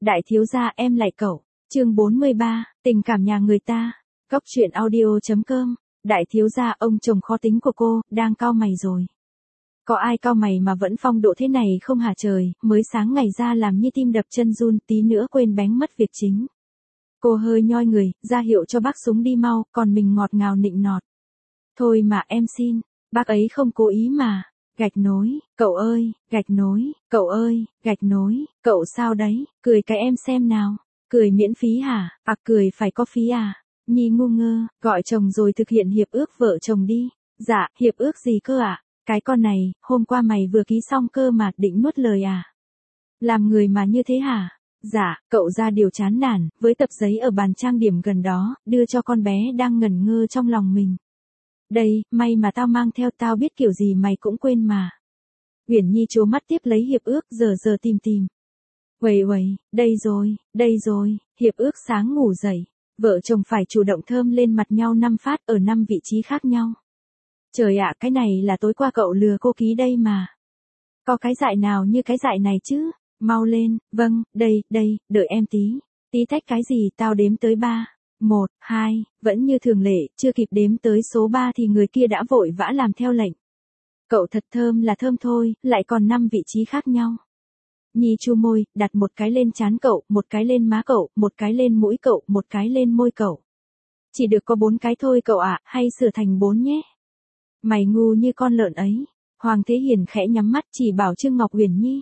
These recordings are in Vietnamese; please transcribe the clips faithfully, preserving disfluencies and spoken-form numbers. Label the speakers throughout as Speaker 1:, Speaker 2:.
Speaker 1: Đại thiếu gia em lại cậu. Chương bốn mươi ba, tình cảm nhà người ta. Cóc truyện audio.com. Đại thiếu gia, ông chồng khó tính của cô, đang cau mày rồi. Có ai cau mày mà vẫn phong độ thế này không hả trời, mới sáng ngày ra làm như tim đập chân run, tí nữa quên bén mất việc chính. Cô hơi nhoi người, ra hiệu cho bác Súng đi mau, còn mình ngọt ngào nịnh nọt. Thôi mà em xin, bác ấy không cố ý mà. Gạch nối, cậu ơi, gạch nối, cậu ơi, gạch nối, cậu sao đấy, cười cái em xem nào. Cười miễn phí hả, à cười phải có phí à. Nhi ngu ngơ, gọi chồng rồi thực hiện hiệp ước vợ chồng đi. Dạ, hiệp ước gì cơ ạ? À? Cái con này, hôm qua mày vừa ký xong cơ mà định nuốt lời à? Làm người mà như thế hả? Dạ, cậu ra điều chán nản, với tập giấy ở bàn trang điểm gần đó, đưa cho con bé đang ngẩn ngơ trong lòng mình. Đây, may mà tao mang theo, tao biết kiểu gì mày cũng quên mà. Uyển Nhi trố mắt tiếp lấy hiệp ước, giờ giờ tìm tìm. Uầy uầy, đây rồi, đây rồi, hiệp ước sáng ngủ dậy. Vợ chồng phải chủ động thơm lên mặt nhau năm phát ở năm vị trí khác nhau. Trời ạ, cái này là tối qua cậu lừa cô ký đây mà. Có cái dại nào như cái dại này chứ? Mau lên, vâng, đây, đây, đợi em tí. Tí tách cái gì, tao đếm tới ba. Một, hai, vẫn như thường lệ, chưa kịp đếm tới số ba thì người kia đã vội vã làm theo lệnh. Cậu thật thơm là thơm thôi, lại còn năm vị trí khác nhau. Nhi chu môi, đặt một cái lên trán cậu, một cái lên má cậu, một cái lên mũi cậu, một cái lên môi cậu. Chỉ được có bốn cái thôi cậu ạ, hay sửa thành bốn nhé. Mày ngu như con lợn ấy. Hoàng Thế Hiền khẽ nhắm mắt chỉ bảo Trương Ngọc Uyển Nhi.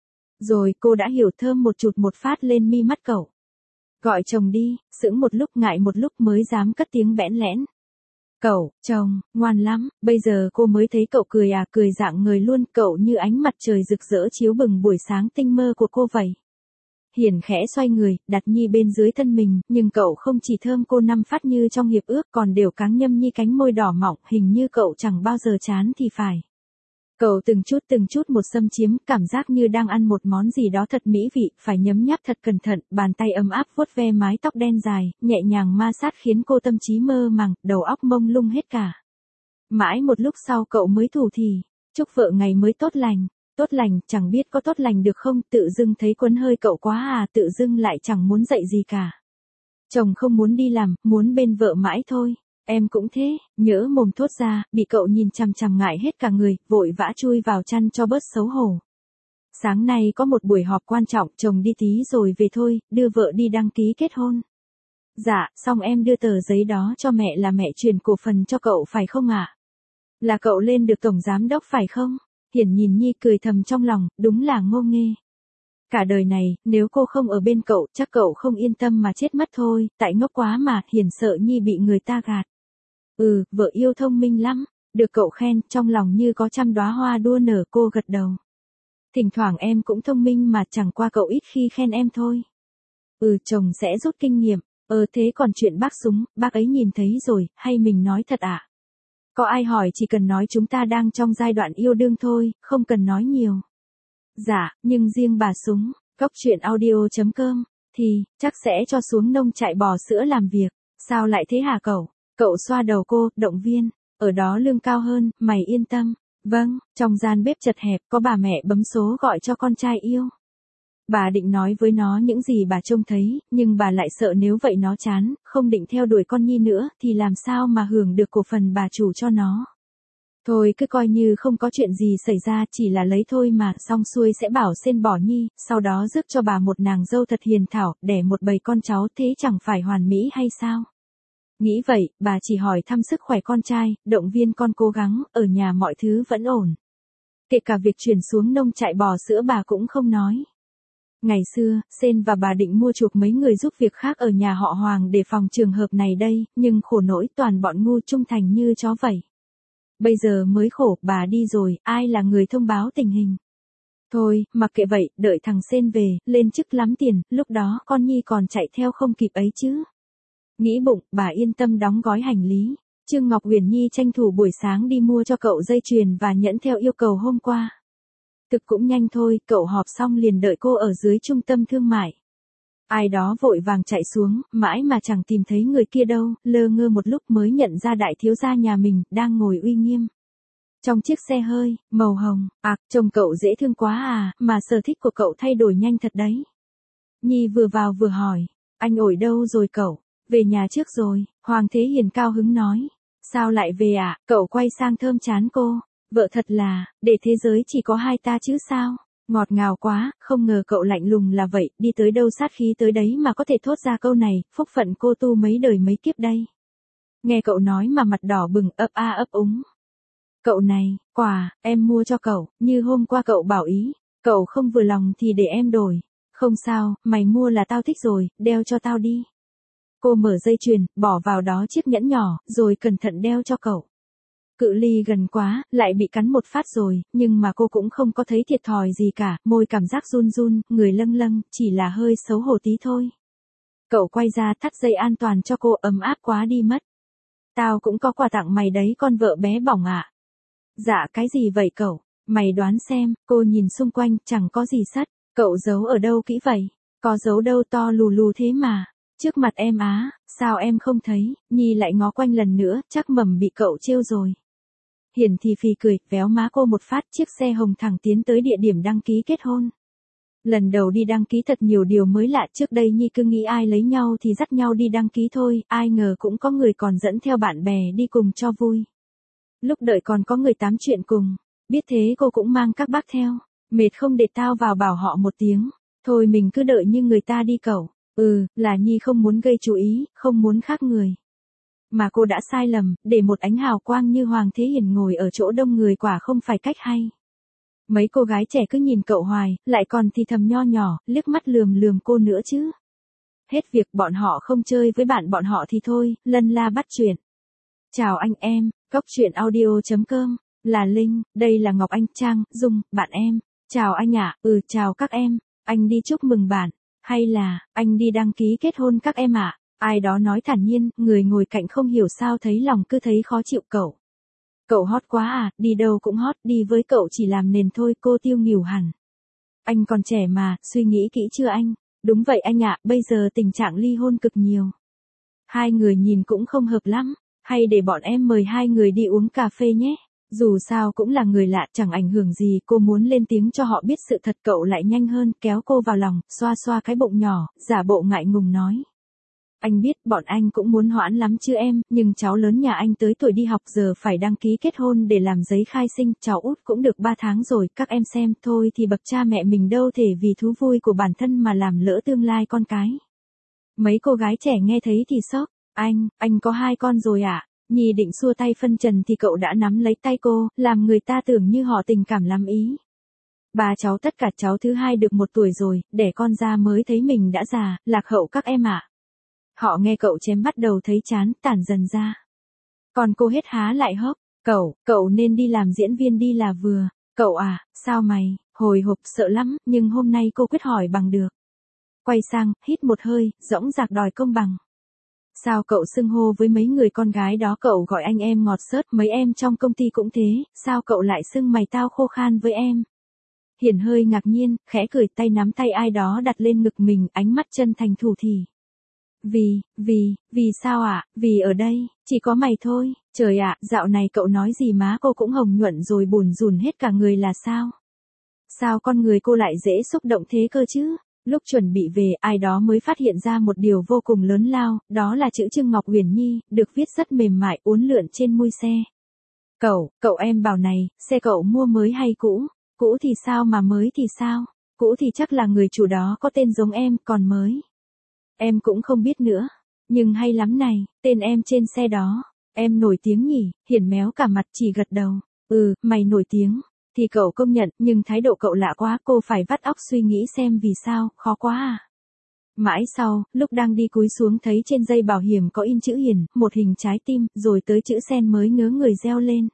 Speaker 1: Rồi cô đã hiểu, thơm một chụt một phát lên mi mắt cậu. Gọi chồng đi, sững một lúc ngại một lúc mới dám cất tiếng bẽn lẽn. Cậu, chồng, ngoan lắm, bây giờ cô mới thấy cậu cười à, cười rạng người luôn, cậu như ánh mặt trời rực rỡ chiếu bừng buổi sáng tinh mơ của cô vậy. Hiền khẽ xoay người, đặt Nhi bên dưới thân mình, nhưng cậu không chỉ thơm cô năm phát như trong hiệp ước còn đều cáng nhâm nhi cánh môi đỏ mọng, hình như cậu chẳng bao giờ chán thì phải. Cậu từng chút từng chút một xâm chiếm, cảm giác như đang ăn một món gì đó thật mỹ vị, phải nhấm nháp thật cẩn thận, bàn tay ấm áp vuốt ve mái tóc đen dài, nhẹ nhàng ma sát khiến cô tâm trí mơ màng, đầu óc mông lung hết cả. Mãi một lúc sau cậu mới thủ thỉ, chúc vợ ngày mới tốt lành. Tốt lành, chẳng biết có tốt lành được không, tự dưng thấy quấn hơi cậu quá à, tự dưng lại chẳng muốn dậy gì cả. Chồng không muốn đi làm, muốn bên vợ mãi thôi. Em cũng thế, nhỡ mồm thốt ra, bị cậu nhìn chằm chằm ngại hết cả người, vội vã chui vào chăn cho bớt xấu hổ. Sáng nay có một buổi họp quan trọng, chồng đi tí rồi về thôi, đưa vợ đi đăng ký kết hôn. Dạ, xong em đưa tờ giấy đó cho mẹ là mẹ chuyển cổ phần cho cậu phải không ạ? À? Là cậu lên được tổng giám đốc phải không? Hiển nhìn Nhi cười thầm trong lòng, đúng là ngô nghê. Cả đời này, nếu cô không ở bên cậu, chắc cậu không yên tâm mà chết mất thôi, tại ngốc quá mà, Hiển sợ Nhi bị người ta gạt. Ừ, vợ yêu thông minh lắm, được cậu khen, trong lòng như có trăm đóa hoa đua nở, cô gật đầu. Thỉnh thoảng em cũng thông minh mà, chẳng qua cậu ít khi khen em thôi. Ừ, chồng sẽ rút kinh nghiệm, ờ thế còn chuyện bác Súng, bác ấy nhìn thấy rồi, hay mình nói thật ạ? À? Có ai hỏi chỉ cần nói chúng ta đang trong giai đoạn yêu đương thôi, không cần nói nhiều. Dạ, nhưng riêng bà Súng, cóc truyện audio.com, thì, chắc sẽ cho xuống nông trại bò sữa làm việc. Sao lại thế hả cậu? Cậu xoa đầu cô, động viên, ở đó lương cao hơn, mày yên tâm. Vâng, trong gian bếp chật hẹp, có bà mẹ bấm số gọi cho con trai yêu. Bà định nói với nó những gì bà trông thấy, nhưng bà lại sợ nếu vậy nó chán, không định theo đuổi con Nhi nữa, thì làm sao mà hưởng được cổ phần bà chủ cho nó. Thôi cứ coi như không có chuyện gì xảy ra, chỉ là lấy thôi mà, xong xuôi sẽ bảo xên bỏ Nhi, sau đó rước cho bà một nàng dâu thật hiền thảo, đẻ một bầy con cháu, thế chẳng phải hoàn mỹ hay sao? Nghĩ vậy, bà chỉ hỏi thăm sức khỏe con trai, động viên con cố gắng, ở nhà mọi thứ vẫn ổn. Kể cả việc chuyển xuống nông trại bò sữa bà cũng không nói. Ngày xưa, Sên và bà định mua chuộc mấy người giúp việc khác ở nhà họ Hoàng để phòng trường hợp này đây, nhưng khổ nỗi toàn bọn ngu trung thành như chó vậy. Bây giờ mới khổ, bà đi rồi, ai là người thông báo tình hình? Thôi, mặc kệ vậy, đợi thằng Sên về, lên chức lắm tiền, lúc đó con Nhi còn chạy theo không kịp ấy chứ. Nghĩ bụng, bà yên tâm đóng gói hành lý. Trương Ngọc Uyển Nhi tranh thủ buổi sáng đi mua cho cậu dây chuyền và nhẫn theo yêu cầu hôm qua. Thực cũng nhanh thôi, cậu họp xong liền đợi cô ở dưới trung tâm thương mại. Ai đó vội vàng chạy xuống, mãi mà chẳng tìm thấy người kia đâu, lơ ngơ một lúc mới nhận ra đại thiếu gia nhà mình, đang ngồi uy nghiêm. Trong chiếc xe hơi, màu hồng, ạc, trông cậu dễ thương quá à, mà sở thích của cậu thay đổi nhanh thật đấy. Nhi vừa vào vừa hỏi, anh ổi đâu rồi cậu? Về nhà trước rồi, Hoàng Thế Hiền cao hứng nói. Sao lại về ạ? À? Cậu quay sang thơm chán cô. Vợ thật là, để thế giới chỉ có hai ta chứ sao? Ngọt ngào quá, không ngờ cậu lạnh lùng là vậy, đi tới đâu sát khí tới đấy mà có thể thốt ra câu này, phúc phận cô tu mấy đời mấy kiếp đây. Nghe cậu nói mà mặt đỏ bừng ấp a ấp úng. Cậu này, quà, em mua cho cậu, như hôm qua cậu bảo ý, cậu không vừa lòng thì để em đổi. Không sao, mày mua là tao thích rồi, đeo cho tao đi. Cô mở dây chuyền, bỏ vào đó chiếc nhẫn nhỏ, rồi cẩn thận đeo cho cậu. Cự ly gần quá, lại bị cắn một phát rồi, nhưng mà cô cũng không có thấy thiệt thòi gì cả, môi cảm giác run run, người lâng lâng, chỉ là hơi xấu hổ tí thôi. Cậu quay ra thắt dây an toàn cho cô, ấm áp quá đi mất. Tao cũng có quà tặng mày đấy con vợ bé bỏng ạ. À. Dạ cái gì vậy cậu? Mày đoán xem, cô nhìn xung quanh, chẳng có gì sắt. Cậu giấu ở đâu kỹ vậy? Có giấu đâu to lù lù thế mà. Trước mặt em á, sao em không thấy? Nhi lại ngó quanh lần nữa, chắc mầm bị cậu trêu rồi. Hiển thì phì cười, véo má cô một phát, chiếc xe hồng thẳng tiến tới địa điểm đăng ký kết hôn. Lần đầu đi đăng ký thật nhiều điều mới lạ, trước đây Nhi cứ nghĩ ai lấy nhau thì dắt nhau đi đăng ký thôi, ai ngờ cũng có người còn dẫn theo bạn bè đi cùng cho vui. Lúc đợi còn có người tám chuyện cùng, biết thế cô cũng mang các bác theo, mệt không để tao vào bảo họ một tiếng, thôi mình cứ đợi như người ta đi cậu. Ừ, là Nhi không muốn gây chú ý, không muốn khác người. Mà cô đã sai lầm, để một ánh hào quang như Hoàng Thế Hiền ngồi ở chỗ đông người quả không phải cách hay. Mấy cô gái trẻ cứ nhìn cậu hoài, lại còn thì thầm nho nhỏ, liếc mắt lườm lườm cô nữa chứ. Hết việc bọn họ không chơi với bạn bọn họ thì thôi, lân la bắt chuyện. Chào anh em, cóc truyện audio chấm com, là Linh, đây là Ngọc Anh, Trang, Dung, bạn em. Chào anh ạ, à, ừ chào các em, anh đi chúc mừng bạn. Hay là, anh đi đăng ký kết hôn các em ạ? À? Ai đó nói thản nhiên, người ngồi cạnh không hiểu sao thấy lòng cứ thấy khó chịu cậu. Cậu hot quá à, đi đâu cũng hot, đi với cậu chỉ làm nền thôi, cô tiêu nghỉu hẳn. Anh còn trẻ mà, suy nghĩ kỹ chưa anh? Đúng vậy anh ạ, bây giờ tình trạng ly hôn cực nhiều. Hai người nhìn cũng không hợp lắm, hay để bọn em mời hai người đi uống cà phê nhé. Dù sao cũng là người lạ chẳng ảnh hưởng gì, cô muốn lên tiếng cho họ biết sự thật, cậu lại nhanh hơn, kéo cô vào lòng, xoa xoa cái bụng nhỏ, giả bộ ngại ngùng nói. Anh biết bọn anh cũng muốn hoãn lắm chứ em, nhưng cháu lớn nhà anh tới tuổi đi học giờ phải đăng ký kết hôn để làm giấy khai sinh, cháu út cũng được ba tháng rồi, các em xem, thôi thì bậc cha mẹ mình đâu thể vì thú vui của bản thân mà làm lỡ tương lai con cái. Mấy cô gái trẻ nghe thấy thì sốc, anh, anh có hai con rồi ạ. À? Nhi định xua tay phân trần thì cậu đã nắm lấy tay cô, làm người ta tưởng như họ tình cảm lắm ý. Ba cháu tất cả cháu thứ hai được một tuổi rồi, đẻ con ra mới thấy mình đã già, lạc hậu các em ạ. À. Họ nghe cậu chém bắt đầu thấy chán, tản dần ra. Còn cô hết há lại hốc, cậu, cậu nên đi làm diễn viên đi là vừa. Cậu à, sao mày, hồi hộp sợ lắm, nhưng hôm nay cô quyết hỏi bằng được. Quay sang, hít một hơi, dõng dạc đòi công bằng. Sao cậu xưng hô với mấy người con gái đó cậu gọi anh em ngọt xớt, mấy em trong công ty cũng thế, sao cậu lại xưng mày tao khô khan với em? Hiển hơi ngạc nhiên, khẽ cười, tay nắm tay ai đó đặt lên ngực mình, ánh mắt chân thành thủ thỉ. Vì, vì, vì sao ạ, à? Vì ở đây, chỉ có mày thôi, trời ạ, à, dạo này cậu nói gì má cô cũng hồng nhuận rồi bùn rùn hết cả người là sao? Sao con người cô lại dễ xúc động thế cơ chứ? Lúc chuẩn bị về, ai đó mới phát hiện ra một điều vô cùng lớn lao, đó là chữ Trương Ngọc Huyền Nhi, được viết rất mềm mại, uốn lượn trên mui xe. Cậu, cậu em bảo này, xe cậu mua mới hay cũ? Cũ thì sao mà mới thì sao? Cũ thì chắc là người chủ đó có tên giống em, còn mới. Em cũng không biết nữa. Nhưng hay lắm này, tên em trên xe đó. Em nổi tiếng nhỉ, Hiển méo cả mặt chỉ gật đầu. Ừ, mày nổi tiếng. Thì cậu công nhận, nhưng thái độ cậu lạ quá, cô phải vắt óc suy nghĩ xem vì sao, khó quá à. Mãi sau, lúc đang đi cúi xuống thấy trên dây bảo hiểm có in chữ Hiển, một hình trái tim, rồi tới chữ sen mới ngớ người reo lên.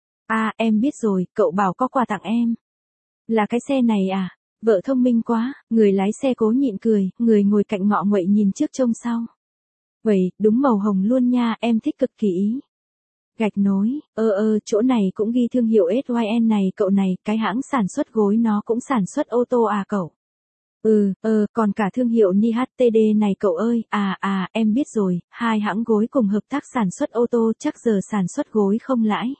Speaker 1: À, em biết rồi, cậu bảo có quà tặng em. Là cái xe này à? Vợ thông minh quá, người lái xe cố nhịn cười, người ngồi cạnh ngọ nguậy nhìn trước trông sau. Vậy, đúng màu hồng luôn nha, em thích cực kỳ ý. Gạch nối, ơ ơ, chỗ này cũng ghi thương hiệu ét i en này cậu này, cái hãng sản xuất gối nó cũng sản xuất ô tô à cậu. Ừ, ờ, còn cả thương hiệu en i hát tê đê này cậu ơi, à à, em biết rồi, hai hãng gối cùng hợp tác sản xuất ô tô, chắc giờ sản xuất gối không lãi.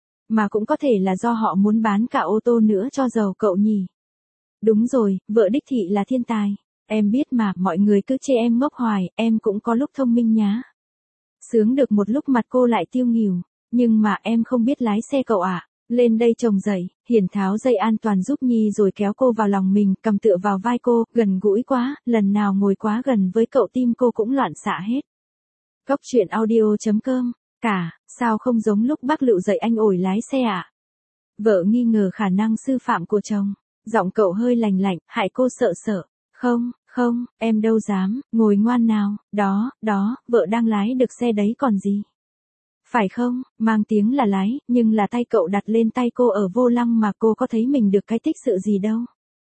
Speaker 1: Mà cũng có thể là do họ muốn bán cả ô tô nữa cho giàu cậu nhỉ. Đúng rồi, vợ đích thị là thiên tài. Em biết mà, mọi người cứ chê em ngốc hoài, em cũng có lúc thông minh nhá. Sướng được một lúc mặt cô lại tiêu nghỉu. Nhưng mà em không biết lái xe cậu ạ. Lên đây chồng dậy, Hiền tháo dây an toàn giúp Nhi rồi kéo cô vào lòng mình, cầm tựa vào vai cô, gần gũi quá, lần nào ngồi quá gần với cậu tim cô cũng loạn xạ hết. Cóc truyện audio.com, cả, sao không giống lúc bác Lựu dạy anh ổi lái xe ạ? À? Vợ nghi ngờ khả năng sư phạm của chồng, giọng cậu hơi lành lạnh, hại cô sợ sợ. Không, không, em đâu dám, ngồi ngoan nào, đó, đó, vợ đang lái được xe đấy còn gì. Phải không, mang tiếng là lái, nhưng là tay cậu đặt lên tay cô ở vô lăng mà cô có thấy mình được cái tích sự gì đâu.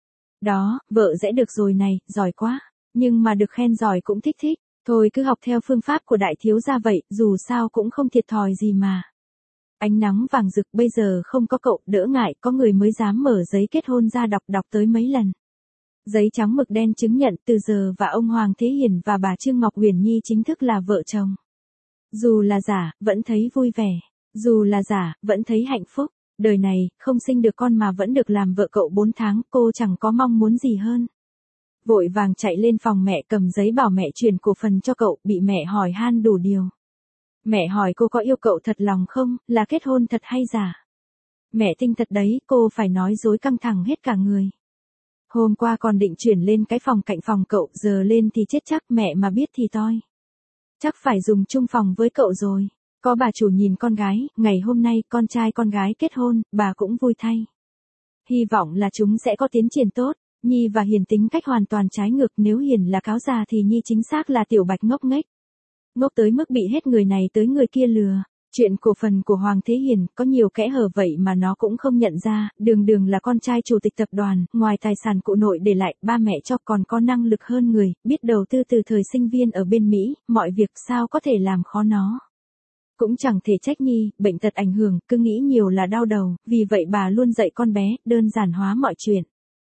Speaker 1: Đó, vợ dễ được rồi này, giỏi quá, nhưng mà được khen giỏi cũng thích thích, thôi cứ học theo phương pháp của đại thiếu gia vậy, dù sao cũng không thiệt thòi gì mà. Ánh nắng vàng rực bây giờ không có cậu, đỡ ngại, có người mới dám mở giấy kết hôn ra đọc đọc tới mấy lần. Giấy trắng mực đen chứng nhận từ giờ và ông Hoàng Thế Hiền và bà Trương Ngọc Huyền Nhi chính thức là vợ chồng. Dù là giả, vẫn thấy vui vẻ. Dù là giả, vẫn thấy hạnh phúc. Đời này, không sinh được con mà vẫn được làm vợ cậu bốn tháng, cô chẳng có mong muốn gì hơn. Vội vàng chạy lên phòng mẹ cầm giấy bảo mẹ chuyển cổ phần cho cậu, bị mẹ hỏi han đủ điều. Mẹ hỏi cô có yêu cậu thật lòng không, là kết hôn thật hay giả. Mẹ tinh thật đấy, cô phải nói dối căng thẳng hết cả người. Hôm qua còn định chuyển lên cái phòng cạnh phòng cậu, giờ lên thì chết chắc, mẹ mà biết thì toi. Chắc phải dùng chung phòng với cậu rồi. Có bà chủ nhìn con gái, ngày hôm nay con trai con gái kết hôn, bà cũng vui thay. Hy vọng là chúng sẽ có tiến triển tốt. Nhi và Hiền tính cách hoàn toàn trái ngược, nếu Hiền là cáo già thì Nhi chính xác là tiểu bạch ngốc nghếch. Ngốc tới mức bị hết người này tới người kia lừa. Chuyện cổ phần của Hoàng Thế Hiền có nhiều kẽ hở vậy mà nó cũng không nhận ra, đường đường là con trai chủ tịch tập đoàn, ngoài tài sản cụ nội để lại, ba mẹ cho còn có năng lực hơn người, biết đầu tư từ thời sinh viên ở bên Mỹ, mọi việc sao có thể làm khó nó. Cũng chẳng thể trách Nhi, bệnh tật ảnh hưởng, cứ nghĩ nhiều là đau đầu, vì vậy bà luôn dạy con bé, đơn giản hóa mọi chuyện.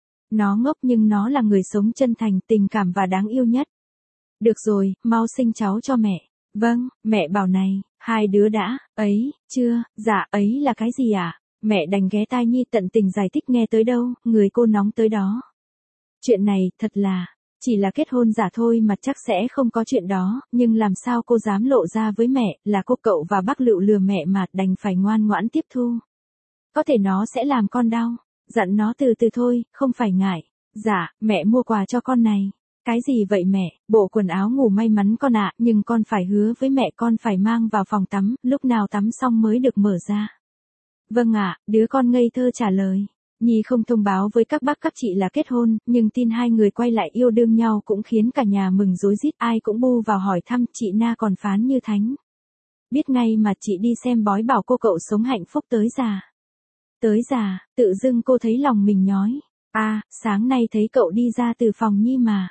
Speaker 1: Nó ngốc nhưng nó là người sống chân thành, tình cảm và đáng yêu nhất. Được rồi, mau sinh cháu cho mẹ. Vâng, mẹ bảo này, hai đứa đã, ấy, chưa, dạ, ấy là cái gì à? Mẹ đành ghé tai Nhi tận tình giải thích nghe tới đâu, người cô nóng tới đó. Chuyện này, thật là, chỉ là kết hôn giả thôi mà chắc sẽ không có chuyện đó, nhưng làm sao cô dám lộ ra với mẹ, là cô cậu và bác Lựu lừa mẹ mà, đành phải ngoan ngoãn tiếp thu. Có thể nó sẽ làm con đau, dặn nó từ từ thôi, không phải ngại. Dạ, mẹ mua quà cho con này. Cái gì vậy mẹ, bộ quần áo ngủ may mắn con ạ, nhưng con phải hứa với mẹ con phải mang vào phòng tắm, lúc nào tắm xong mới được mở ra. Vâng ạ, đứa con ngây thơ trả lời. Nhi không thông báo với các bác các chị là kết hôn, nhưng tin hai người quay lại yêu đương nhau cũng khiến cả nhà mừng rối rít, ai cũng bu vào hỏi thăm, chị Na còn phán như thánh. Biết ngay mà chị đi xem bói bảo cô cậu sống hạnh phúc tới già. Tới già, tự dưng cô thấy lòng mình nhói. À, sáng nay thấy cậu đi ra từ phòng Nhi mà.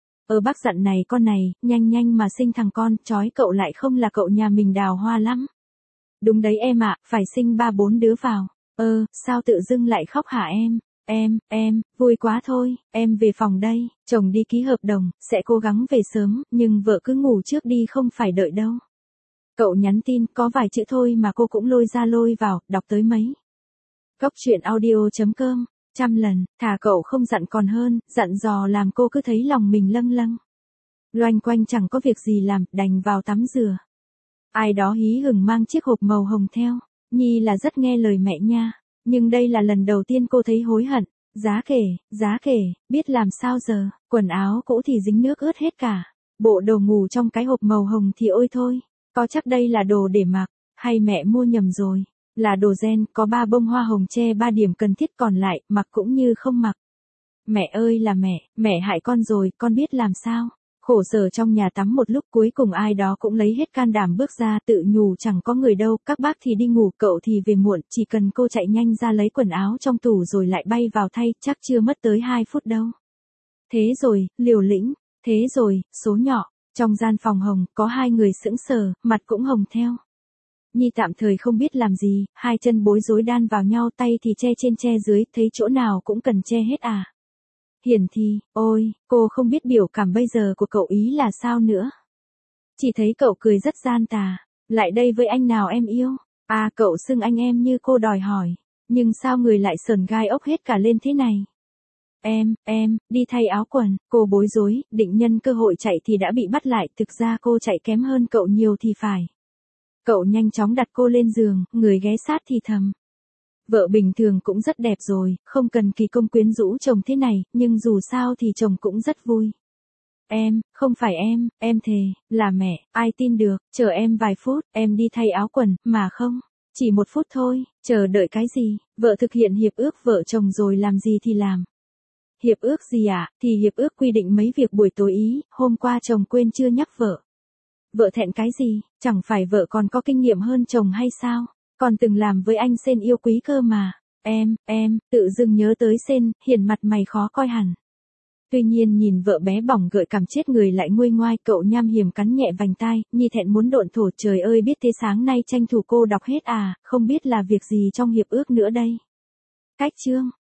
Speaker 1: Ờ bác dặn này con này, nhanh nhanh mà sinh thằng con, chói cậu lại không là cậu nhà mình đào hoa lắm. Đúng đấy em ạ, phải sinh ba bốn đứa vào. Ơ, sao tự dưng lại khóc hả em? Em, em, vui quá thôi, em về phòng đây, chồng đi ký hợp đồng, sẽ cố gắng về sớm, nhưng vợ cứ ngủ trước đi không phải đợi đâu. Cậu nhắn tin, có vài chữ thôi mà cô cũng lôi ra lôi vào, đọc tới mấy. Cóc truyện audio.com, trăm lần, thà cậu không dặn còn hơn, dặn dò làm cô cứ thấy lòng mình lâng lâng. Loanh quanh chẳng có việc gì làm, đành vào tắm rửa. Ai đó hí hửng mang chiếc hộp màu hồng theo. Nhi là rất nghe lời mẹ nha, nhưng đây là lần đầu tiên cô thấy hối hận. Giá kể, giá kể, biết làm sao giờ, quần áo cũ thì dính nước ướt hết cả. Bộ đồ ngủ trong cái hộp màu hồng thì ôi thôi, có chắc đây là đồ để mặc, hay mẹ mua nhầm rồi. Là đồ gen, có ba bông hoa hồng che ba điểm cần thiết, còn lại, mặc cũng như không mặc. Mẹ ơi là mẹ, mẹ hại con rồi, con biết làm sao. Khổ sở trong nhà tắm một lúc, cuối cùng ai đó cũng lấy hết can đảm bước ra, tự nhủ chẳng có người đâu, các bác thì đi ngủ, cậu thì về muộn, chỉ cần cô chạy nhanh ra lấy quần áo trong tủ rồi lại bay vào thay, chắc chưa mất tới hai phút đâu. Thế rồi, liều lĩnh, thế rồi, số nhỏ, trong gian phòng hồng, có hai người sững sờ, mặt cũng hồng theo. Nhi tạm thời không biết làm gì, hai chân bối rối đan vào nhau, tay thì che trên che dưới, thấy chỗ nào cũng cần che hết à. Hiền thì, ôi, cô không biết biểu cảm bây giờ của cậu ý là sao nữa. Chỉ thấy cậu cười rất gian tà, lại đây với anh nào em yêu. À cậu xưng anh em như cô đòi hỏi, nhưng sao người lại sờn gai ốc hết cả lên thế này. Em, em, đi thay áo quần, cô bối rối, định nhân cơ hội chạy thì đã bị bắt lại, thực ra cô chạy kém hơn cậu nhiều thì phải. Cậu nhanh chóng đặt cô lên giường, người ghé sát thì thầm. Vợ bình thường cũng rất đẹp rồi, không cần kỳ công quyến rũ chồng thế này, nhưng dù sao thì chồng cũng rất vui. Em, không phải em, em thề, là mẹ, ai tin được, chờ em vài phút, em đi thay áo quần, mà không, chỉ một phút thôi, chờ đợi cái gì, vợ thực hiện hiệp ước vợ chồng rồi làm gì thì làm. Hiệp ước gì ạ, à? Thì hiệp ước quy định mấy việc buổi tối ý, hôm qua chồng quên chưa nhắc vợ. Vợ thẹn cái gì, chẳng phải vợ còn có kinh nghiệm hơn chồng hay sao, còn từng làm với anh Sên yêu quý cơ mà. Em, em, tự dưng nhớ tới Sên, hiền mặt mày khó coi hẳn. Tuy nhiên nhìn vợ bé bỏng gợi cảm chết người lại nguôi ngoai, cậu nham hiểm cắn nhẹ vành tai, Nhi thẹn muốn độn thổ, trời ơi biết thế sáng nay tranh thủ cô đọc hết à, không biết là việc gì trong hiệp ước nữa đây. Cách chương